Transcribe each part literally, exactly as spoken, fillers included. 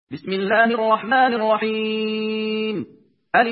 بسم الله الرحمن الرحيم. ألف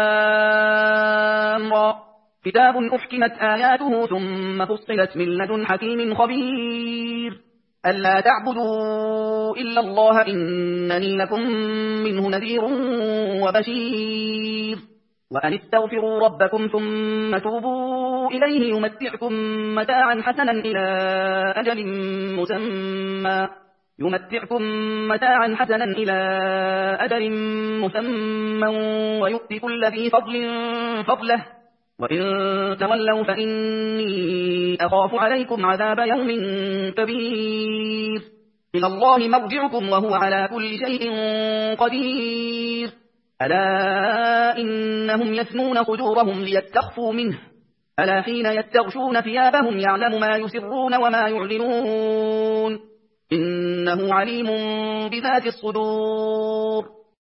لام را. كتاب أحكمت آياته ثم فصلت من لدن حكيم خبير. ألا تعبدوا إلا الله إنني لكم منه نذير وبشير. وأن استغفروا ربكم ثم توبوا إليه يمتعكم متاعا حسنا إلى أجل مسمى يمتعكم متاعا حسنا إلى أجل مسمى ويؤتي كل ذي فضل فضله وإن تولوا فإني أخاف عليكم عذاب يوم كبير. إلى الله مرجعكم وهو على كل شيء قدير. ألا إنهم يثنون صدورهم ليستخفوا منه ألا حين يستغشون ثيابهم يعلم ما يسرون وما يعلنون إنه عليم بذات الصدور.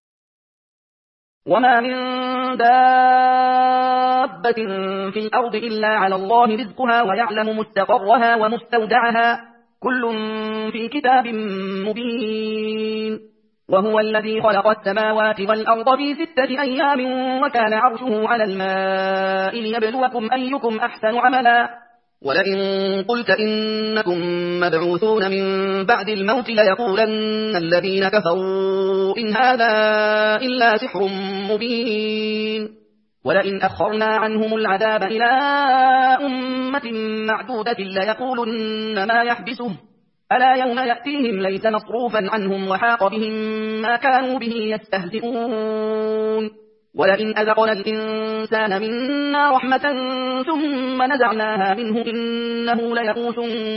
وما من دابة في الأرض إلا على الله رزقها ويعلم مستقرها ومستودعها كل في كتاب مبين. وهو الذي خلق السماوات والأرض في ستة أيام وكان عرشه على الماء ليبلوكم أيكم أحسن عملا. ولئن قلت إنكم مبعوثون من بعد الموت ليقولن الذين كفروا إن هذا إلا سحر مبين. ولئن أخرنا عنهم العذاب إلى أمة معدودة ليقولن ما يحبسه ألا يوم يأتيهم ليس مصروفا عنهم وحاق بهم ما كانوا به يستهزئون. ولئن أذقنا الإنسان منا رحمة ثم نزعناها منه إنه ليئوس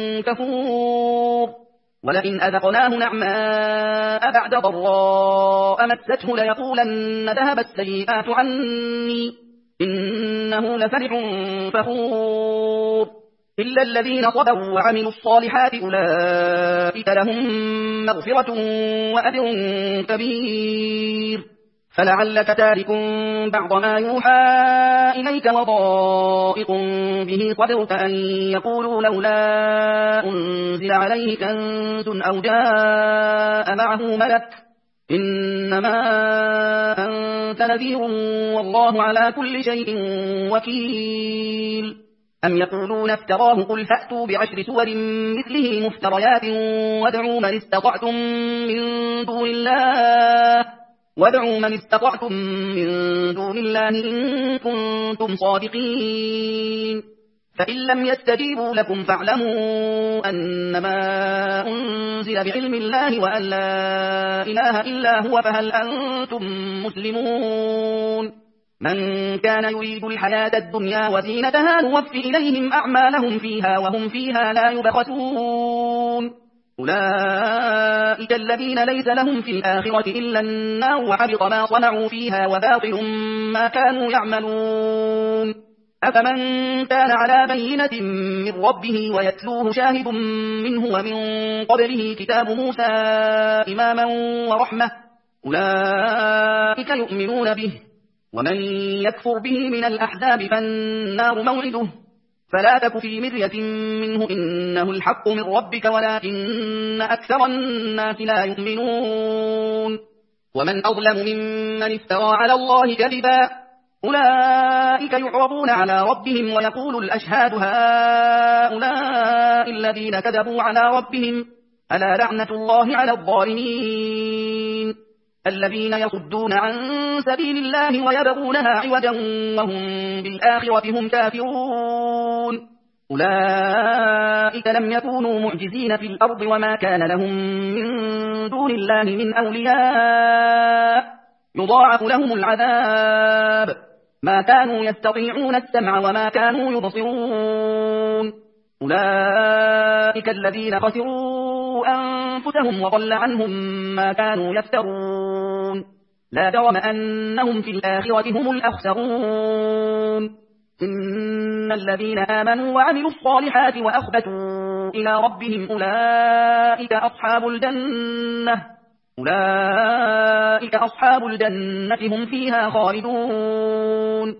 كفور. ولئن أذقناه نعماء بعد ضراء مسته ليقولن ذهب السيئات عني إنه لفرح فخور. إلا الذين صبروا وعملوا الصالحات أولئك لهم مغفرة وأجر كبير. فلعلك تارك بعض ما يوحى إليك وضائق به صدرك أن يقولوا لولا أنزل عليه كنز أو جاء معه ملك إنما أنت نذير والله على كل شيء وكيل. أم يقولون افتراه قل فأتوا بعشر سور مثله مفتريات وادعوا من استطعتم من دون الله وادعوا من استطعتم من دون الله إن كنتم صادقين. فإن لم يستجيبوا لكم فاعلموا أنما أنزل بعلم الله وأن لا إله إلا هو فهل أنتم مسلمون. من كان يريد الحياة الدنيا وزينتها نوفي إليهم أعمالهم فيها وهم فيها لا يبخسون. أولئك الذين ليس لهم في الآخرة إلا النار وحبط ما صنعوا فيها وباطل ما كانوا يعملون. أفمن كان على بينة من ربه ويتلوه شاهد منه ومن قبله كتاب موسى إماما ورحمة أولئك يؤمنون به. ومن يكفر به من الأحزاب فالنار موعده فلا تك في مرية منه إنه الحق من ربك ولكن أكثر الناس لا يؤمنون. ومن أظلم ممن افترى على الله كذبا أولئك يعرضون على ربهم ويقول الأشهاد هؤلاء الذين كذبوا على ربهم ألا لعنة الله على الظالمين الذين يصدون عن سبيل الله ويبغونها عوجا وهم بالآخرة هم كافرون. أولئك لم يكونوا معجزين في الأرض وما كان لهم من دون الله من أولياء يضاعف لهم العذاب ما كانوا يستطيعون السمع وما كانوا يبصرون. أولئك الذين خسروا أنفسهم وضل عنهم ما كانوا يفترون. لا جرم أنهم في الآخرة هم الأخسرون. إن الذين آمنوا وعملوا الصالحات وأخبتوا إلى ربهم أولئك أصحاب الجنة أولئك أصحاب الجنة هم فيها خالدون.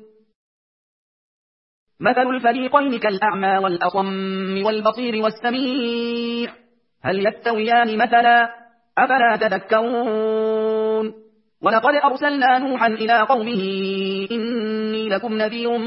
مثل الفريقين كالأعمى والأصم والبصير والسميع هل يستويان مثلا أفلا تذكرون ولقد أرسلنا نوحا إلى قومه إني لكم نذير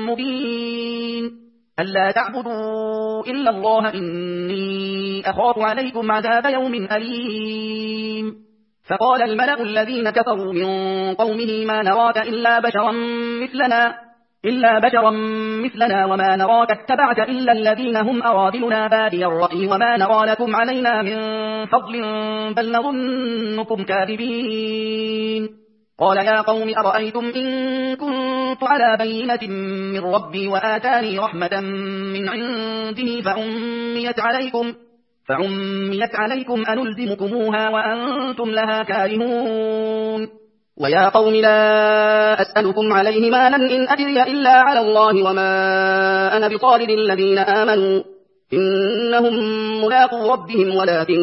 مبين ألا تعبدوا إلا الله إني أخاف عليكم عذاب يوم أليم فقال الملأ الذين كفروا من قومه ما نراك إلا بشرا مثلنا إلا بشرا مثلنا وما نراك اتبعك إلا الذين هم أراذلنا بادي الرأي وما نرى لكم علينا من فضل بل نظنكم كاذبين قال يا قوم أرأيتم إن كنت على بينة من ربي وآتاني رحمة من عنده فعميت عليكم فعميت عليكم أنلزمكموها وأنتم لها كارهون ويا قوم لا أسألكم عليه مالا إن أجري إلا على الله وما أنا بطارد الذين آمنوا إنهم ملاقو ربهم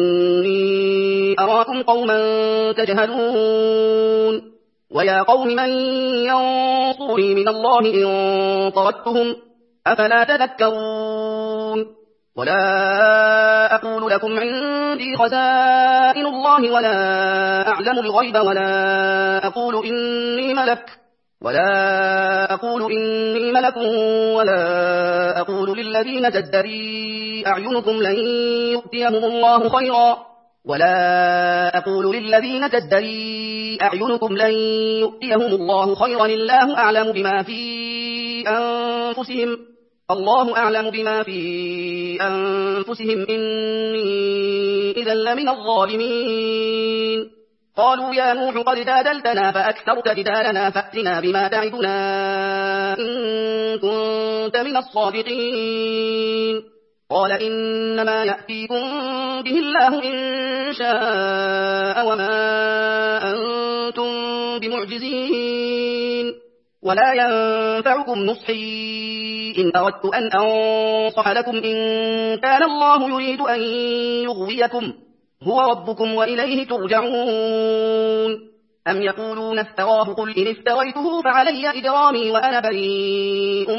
ولكني أراكم قوما تجهلون ويا قوم من ينصرني من الله إن طردتهم أفلا تذكرون ولا أقول لكم عندي خزائن الله ولا أعلم الغيب ولا أقول إني ملك ولا أقول إني ملك ولا أقول للذين تزدري أعينكم لن يؤتيهم الله خيرا ولا أقول للذين تزدري أعينكم لن يؤتيهم الله خيرا الله أعلم بما في أنفسهم الله أعلم بما في أنفسهم إني إذا لمن الظالمين قالوا يا نوح قد جادلتنا فأكثرت جدالنا فأتنا بما تعدنا إن كنت من الصادقين قال إنما يأتيكم به الله إن شاء وما أنتم بمعجزين ولا ينفعكم نصحي إن أردت أن أنصح لكم إن كان الله يريد أن يغويكم هو ربكم وإليه ترجعون أم يقولون افتراه قل إن افتريته فعلي إجرامي وأنا بريء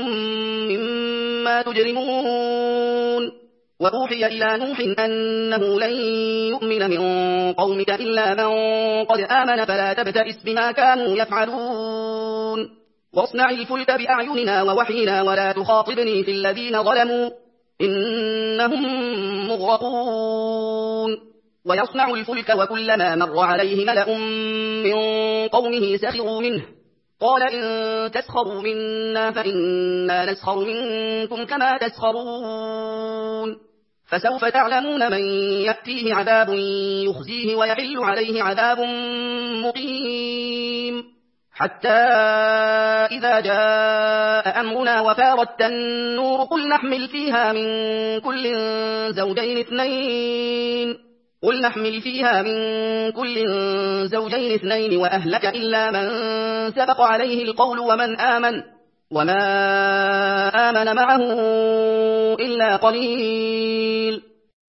مما تجرمون وأوحي إلى نوح أنه لن يؤمن من قومك إلا من قد آمن فلا تبتئس بما كانوا يفعلون واصنع الفلك بأعيننا ووحينا ولا تخاطبني في الذين ظلموا إنهم مغرقون ويصنع الفلك وكلما مر عليه ملأ من قومه سخروا منه قال إن تسخروا منا فإنا نسخر منكم كما تسخرون فسوف تعلمون من يأتيه عذاب يخزيه ويحل عليه عذاب مقيم حتى إذا جاء أمرنا وفارت النور قل نحمل فيها من كل زوجين اثنين قل نحمل فيها من كل زوجين اثنين وأهلك إلا من سبق عليه القول ومن آمن وما آمن معه إلا قليل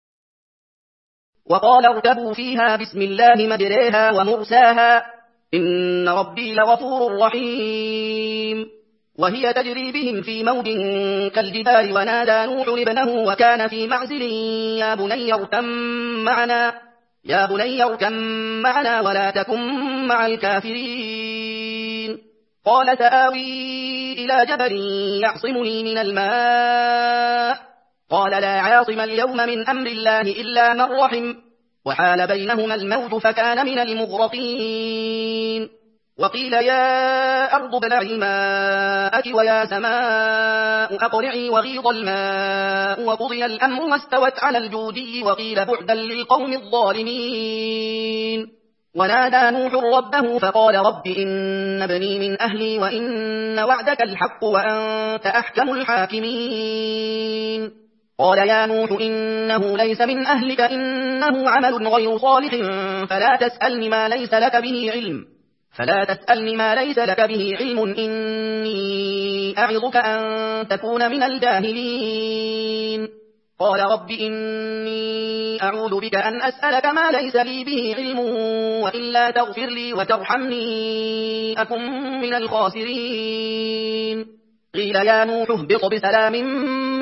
وقال اركبوا فيها بسم الله مجريها ومرساها إن ربي لغفور رحيم وهي تجري بهم في موج كالجبال ونادى نوح ابنه وكان في معزل يا بني اركب معنا يا بني اركب معنا ولا تكن مع الكافرين قال سآوي إلى جبل يعصمني من الماء قال لا عاصم اليوم من أمر الله إلا من رحم وحال بينهما الموج فكان من المغرقين وقيل يا أرض ابلعي ماءك ويا سماء أقلعي وغيض الماء وقضي الأمر واستوت على الجودي وقيل بعدا للقوم الظالمين ونادى نوح ربه فقال رب إن ابني من أهلي وإن وعدك الحق وأنت أحكم الحاكمين قال يا نوح إنه ليس من أهلك إنه عمل غير صالح فلا تسألني ما ليس لك به علم فلا تسألني ما ليس لك به علم إني أعظك أن تكون من الجاهلين قال رب إني أعوذ بك أن أسألك ما ليس لي به علم وإلا تغفر لي وترحمني أكن من الخاسرين قيل يا نوح اهبط بسلام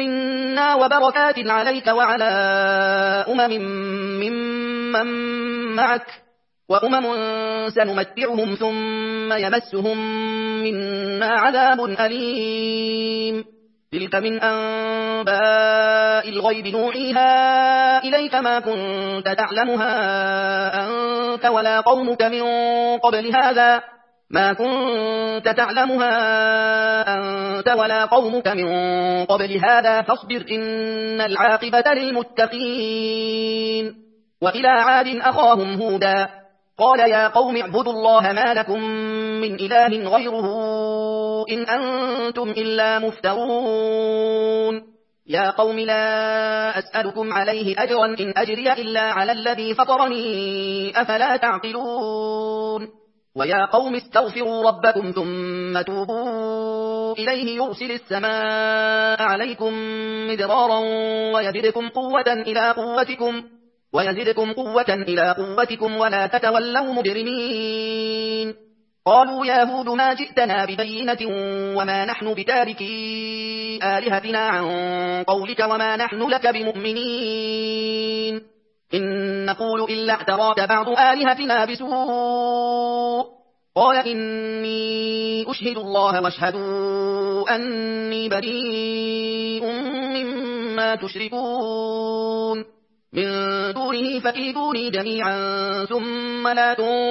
منا وبركات عليك وعلى أمم ممن معك وأمم سنمتعهم ثم يمسهم منا عذاب أليم تلك من أنباء الغيب نوحيها إليك ما كنت تعلمها أنت ولا قومك من قبل هذا ما كنت تعلمها أنت ولا قومك من قبل هذا فاصبر إن العاقبة للمتقين وإلى عاد أخاهم هودا قال يا قوم اعبدوا الله ما لكم من إله غيره إن أنتم إلا مفترون يا قوم لا أسألكم عليه أجرا إن أجري إلا على الذي فطرني أفلا تعقلون ويا قوم استغفروا ربكم ثم توبوا إليه يرسل السماء عليكم مدرارا ويزدكم قوة إلى قوتكم ويزدكم قوة إلى قوتكم ولا تتولوا مجرمين قالوا يا هود ما جئتنا ببينة وما نحن بتاركي آلهتنا عن قولك وما نحن لك بمؤمنين إن نقول إلا اعتراك بعض آلهتنا بسوء قال إني أشهد الله واشهدوا أني بريء مما تشركون من دونه فكيدوني جميعا ثم لا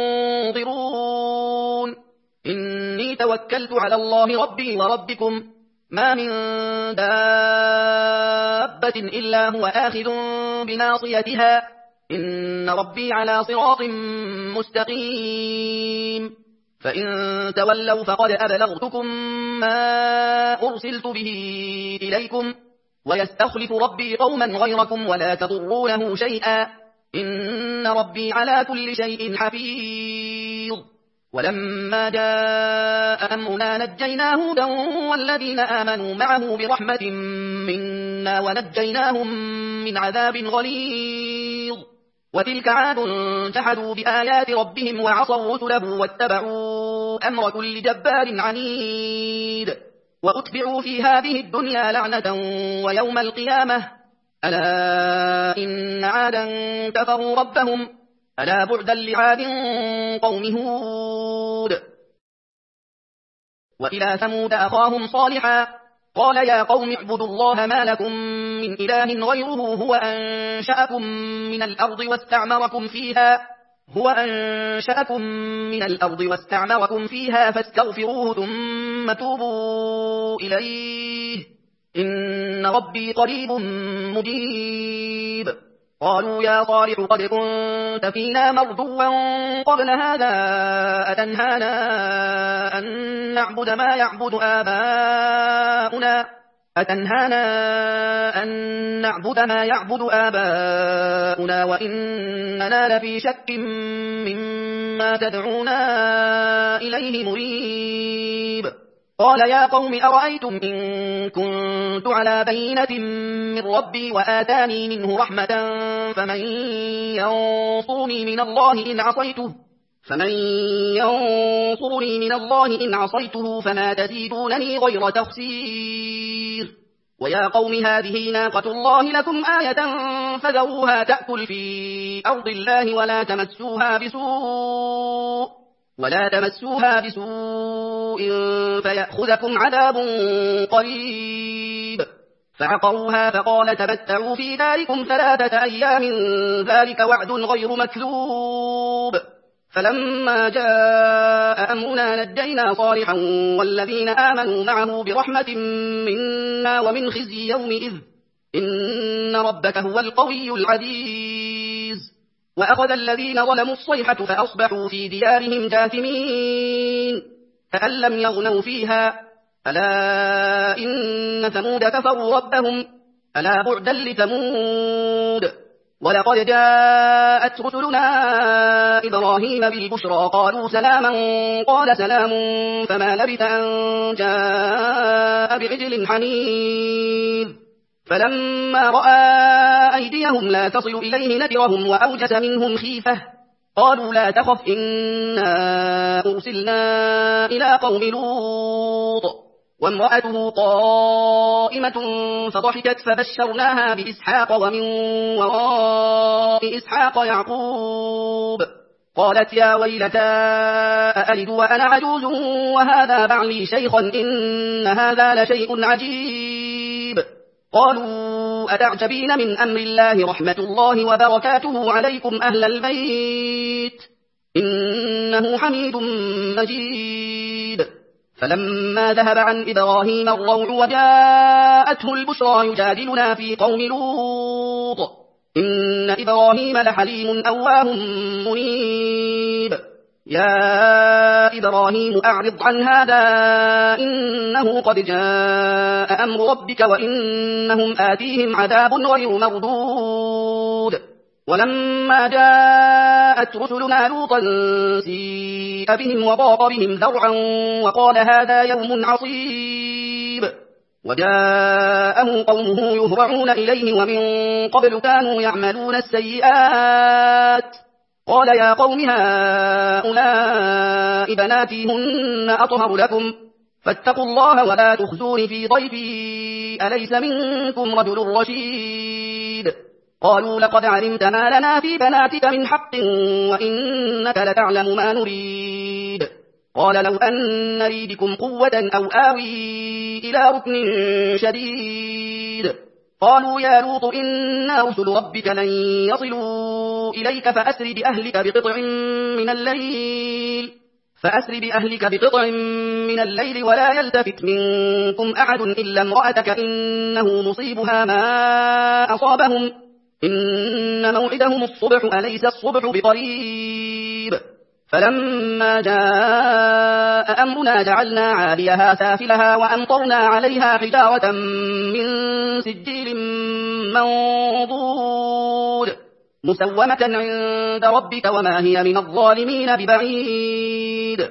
تنظرون إني توكلت على الله ربي وربكم ما من دابة إلا هو آخذ بناصيتها إن ربي على صراط مستقيم فإن تولوا فقد أبلغتكم ما أرسلت به إليكم ويستخلف ربي قوما غيركم ولا تضرونه شيئا إن ربي على كل شيء حفيظ ولما جاء أمرنا نجينا هودا والذين آمنوا معه برحمة منا ونجيناهم من عذاب غليظ وتلك عاد جحدوا بآيات ربهم وعصوا رسله واتبعوا أمر كل جبار عنيد وأتبعوا في هذه الدنيا لعنة ويوم القيامة ألا إن عادا كفروا ربهم ألا بعدا لعاد قوم هود وإلى ثمود أخاهم صالحا قال يا قوم اعبدوا الله ما لكم من إله غيره هو أنشأكم من الأرض واستعمركم فيها هو أنشأكم من الأرض واستعمركم فيها فاستغفروه ثم توبوا إليه إن ربي قريب مجيب قالوا يا صالح قد كنت فينا مرجوا قبل هذا أتنهانا أن نعبد ما يعبد آباؤنا أتنهانا أن نعبد ما يعبد آباؤنا وإننا لفي شك مما تدعونا إليه مريب قال يا قوم أرأيتم إن كنت على بينة من ربي وآتاني منه رحمة فمن ينصرني من الله إن عصيته فمن ينصرني من الله إن عصيته فما تزيدونني غير تخسير ويا قوم هذه ناقة الله لكم آية فذروها تأكل في أرض الله ولا تمسوها بسوء ولا تمسوها بسوء فيأخذكم عذاب قريب فعقروها فقال تمتعوا في داركم ثلاثة أيام ذلك وعد غير مكذوب فلما جاء أمرنا نجينا صالحا والذين آمنوا معه برحمة منا ومن خزي يومئذ إن ربك هو القوي العزيز وأخذ الذين ظلموا الصيحة فأصبحوا في ديارهم جاثمين كأن لم يغنوا فيها ألا إن ثمود كفروا ربهم ألا بعدا لثمود ولقد جاءت رسلنا إبراهيم بالبشرى قالوا سلاما قال سلام فما لبث أن جاء بعجل حنيذ فلما رأى أيديهم لا تصل إليه نكرهم وأوجس منهم خيفة قالوا لا تخف إنا أرسلنا إلى قوم لوط وامرأته قائمة فضحكت فبشرناها بإسحاق ومن وراء إسحاق يعقوب قالت يا ويلتى أألد وأنا عجوز وهذا بعلي شيخا إن هذا لشيء عجيب قالوا أتعجبين من أمر الله رحمة الله وبركاته عليكم أهل البيت إنه حميد مجيد فلما ذهب عن إبراهيم الروع وجاءته البشرى يجادلنا في قوم لوط إن إبراهيم لحليم أواه منيب يا إبراهيم أعرض عن هذا إنه قد جاء أمر ربك وإنهم آتيهم عذاب غير مردود ولما جاءت رسلنا لوطا سيء بهم وضاق بهم ذرعا وقال هذا يوم عصيب وجاءه قومه يهرعون إليه ومن قبل كانوا يعملون السيئات قال يا قوم هؤلاء بناتي هن أطهر لكم فاتقوا الله ولا تخزون في ضيفي أليس منكم رجل رشيد قالوا لقد علمت ما لنا في بناتك من حق وإنك لتعلم ما نريد قال لو أن لي بكم قوة أو آوي إلى ركن شديد قالوا يا لوط إنا رسل ربك لن يصلوا إليك فأسر بأهلك بقطع من الليل فأسر بأهلك بقطع من الليل ولا يلتفت منكم أحد إلا امرأتك إنه مصيبها ما أصابهم إن موعدهم الصبح أليس الصبح بقريب فلما جاء أمرنا جعلنا عاليها سافلها وأمطرنا عليها حجارة من سجيل منضود مسومة عند ربك وما هي من الظالمين ببعيد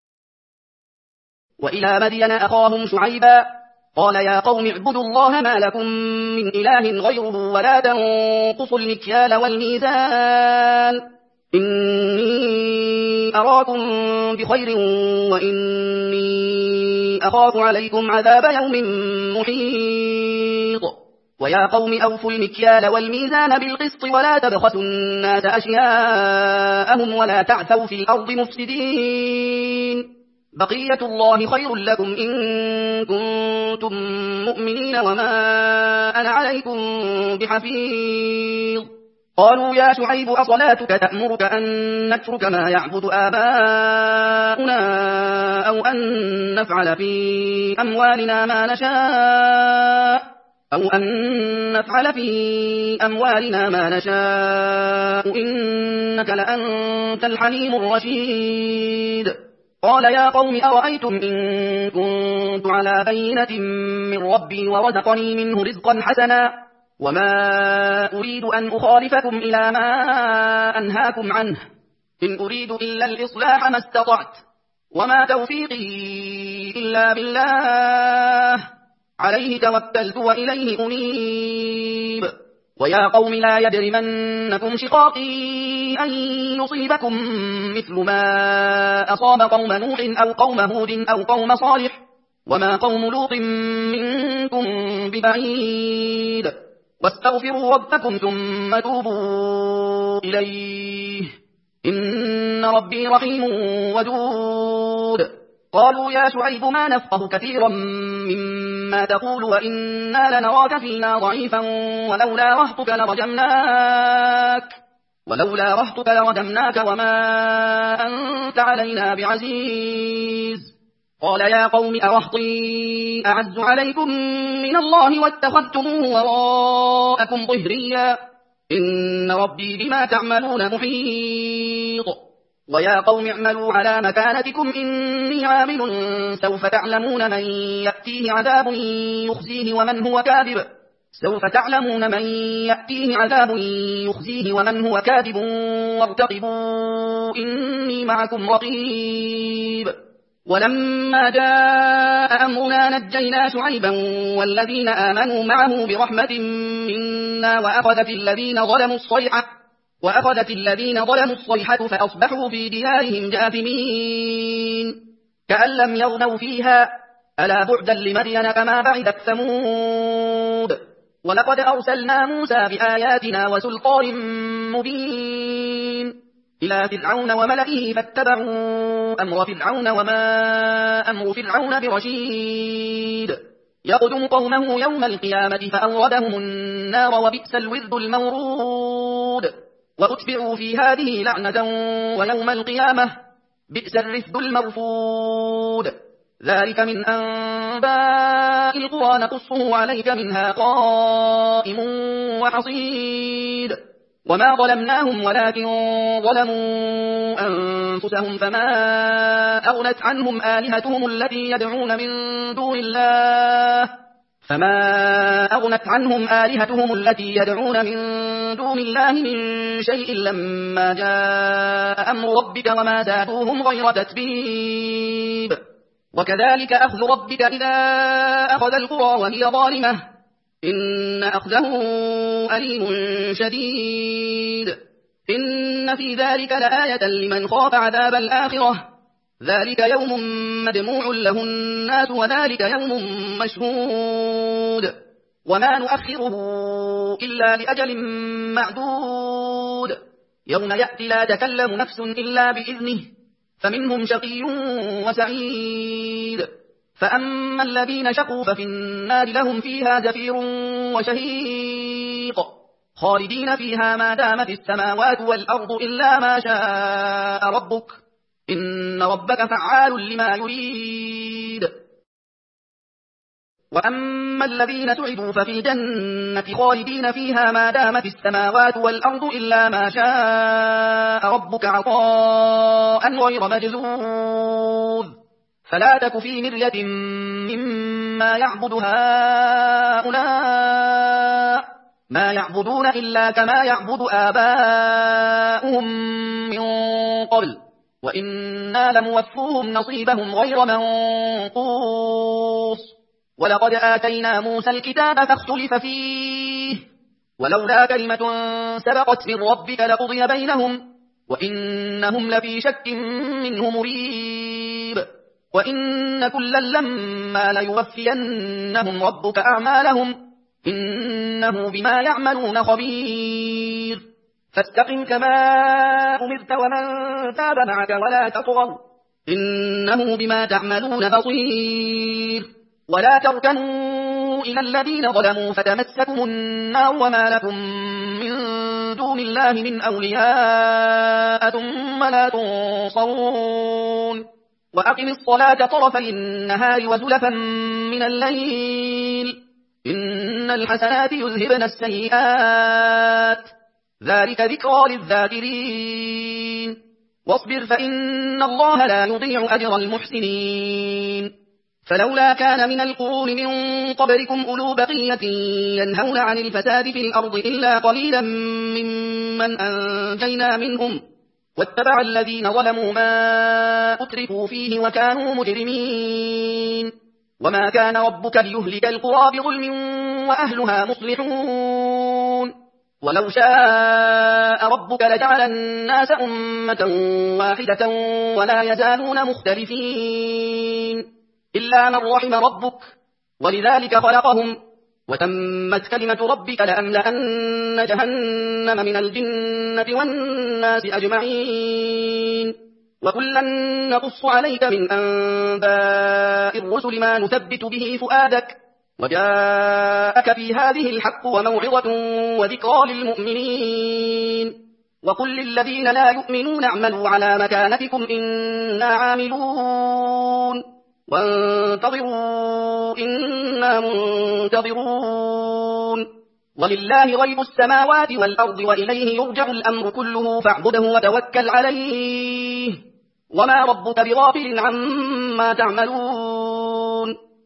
وإلى مدين أخاهم شعيبا قال يا قوم اعبدوا الله ما لكم من إله غيره ولا تنقصوا المكيال والميزان إني أراكم بخير وإني أخاف عليكم عذاب يوم محيط ويا قوم أوفوا المكيال والميزان بالقسط ولا تبخسوا الناس أشياءهم ولا تعثوا في الأرض مفسدين بقية الله خير لكم إن كنتم مؤمنين وما أنا عليكم بحفيظ قالوا يا شعيب أصلاتك تأمرك أن نترك ما يعبد آباؤنا أو أن نفعل في أموالنا ما نشاء أو أن نفعل في أموالنا ما نشاء إنك لأنت الحليم الرشيد قال يا قوم أرأيتم إن كنت على بينة من ربي ورزقني منه رزقا حسنا وما أريد أن أخالفكم إلى ما أنهاكم عنه إن أريد إلا الإصلاح ما استطعت وما توفيقي إلا بالله عليه توكلت وإليه أنيب ويا قوم لا يجرمنكم شقاقي أن يصيبكم مثل ما أصاب قوم نوح أو قوم هود أو قوم صالح وما قوم لوط منكم ببعيد واستغفروا ربكم ثم توبوا إليه إن ربي رحيم ودود قالوا يا شعيب ما نفقه كثيرا مما تقول وإنا لنراك فينا ضعيفا ولولا رهطك لرجمناك ولولا رهطك لرجمناك وما أنت علينا بعزيز قال يا قوم أرهطي أعز عليكم من الله واتخذتموه وراءكم ظهريا إن ربي بما تعملون محيط ويا قوم اعملوا على مكانتكم إني عامل سوف تعلمون من يأتيه عذاب يخزيه ومن هو كاذب سوف تعلمون من يأتيه عذاب يخزيه ومن هو كاذب وارتقبوا إني معكم رقيب ولما جاء أمرنا نجينا شعيبا والذين آمنوا معه برحمة منا وأخذت الذين ظلموا الصيحة وأخذت الذين ظلموا الصيحة فأصبحوا في ديارهم جاثمين كأن لم يغنوا فيها ألا بعدا لمدين كما بعدت ثمود ولقد أرسلنا موسى بآياتنا وسلطان مبين إلى فرعون وملئه فاتبعوا أمر فرعون وما أمر فرعون برشيد يقدم قومه يوم القيامة فأوردهم النار وبئس الورد المورود وأتبعوا في هذه لعنة ويوم القيامة بئس الرفد المرفود ذلك من أنباء القرى نقصه عليك منها قائم وحصيد وما ظلمناهم ولكن ظلموا أنفسهم فما أغنت عنهم آلهتهم التي يدعون من دون الله فما أغنت عنهم آلهتهم التي يدعون من دون الله من شيء لما جاء أمر ربك وما زادوهم غير تتبيب وكذلك أخذ ربك إذا أخذ القرى وهي ظالمة إن أخذه أليم شديد إن في ذلك لآية لمن خاف عذاب الآخرة ذلك يوم مجموع له الناس وذلك يوم مشهود وما نؤخره إلا لأجل معدود يوم يأتي لا تكلم نفس إلا بإذنه فمنهم شقي وسعيد فأما الذين شقوا ففي النار لهم فيها زفير وشهيق خالدين فيها ما دامت السماوات والأرض إلا ما شاء ربك إن ربك فعال لما يريد وأما الذين سعدوا ففي الجنة خالدين فيها ما دامت السماوات والأرض إلا ما شاء ربك عطاء غير مجذوذ فلا تك في مرية مما يعبد هؤلاء ما يعبدون إلا كما يعبد آباؤهم من قبل وإنا لموفوهم نصيبهم غير منقوص ولقد آتينا موسى الكتاب فاختلف فيه ولولا كلمة سبقت من ربك لقضي بينهم وإنهم لفي شك منه مريب وإن كلا لما ليوفينهم ربك أعمالهم إنه بما يعملون خبير فاستقم كما أمرت ومن تاب معك ولا تطغوا إنه بما تعملون بصير ولا تركنوا إلى الذين ظلموا فتمسكم النار وما لكم من دون الله من أولياء ثم لا تنصرون وأقم الصلاة طرفي النهار وزلفا من الليل إن الحسنات يذهبن السيئات ذلك ذكرى للذاكرين واصبر فإن الله لا يضيع أجر المحسنين فلولا كان من القرون من قبلكم أولو بقية ينهون عن الفساد في الأرض إلا قليلا ممن أنجينا منهم واتبع الذين ظلموا ما أترفوا فيه وكانوا مجرمين وما كان ربك ليهلك القرى بظلم وأهلها مصلحون ولو شاء ربك لجعل الناس أمة واحدة ولا يزالون مختلفين إلا من رحم ربك ولذلك خلقهم وتمت كلمة ربك لأملأن جهنم من الجنة والناس أجمعين وكلا نقص عليك من أنباء الرسل ما نثبت به فؤادك وجاءك في هذه الحق وموعظة وذكرى للمؤمنين وقل للذين لا يؤمنون اعملوا على مكانتكم إنا عاملون وانتظروا إنا منتظرون ولله غيب السماوات والأرض وإليه يرجع الأمر كله فاعبده وتوكل عليه وما ربك بغافل عما تعملون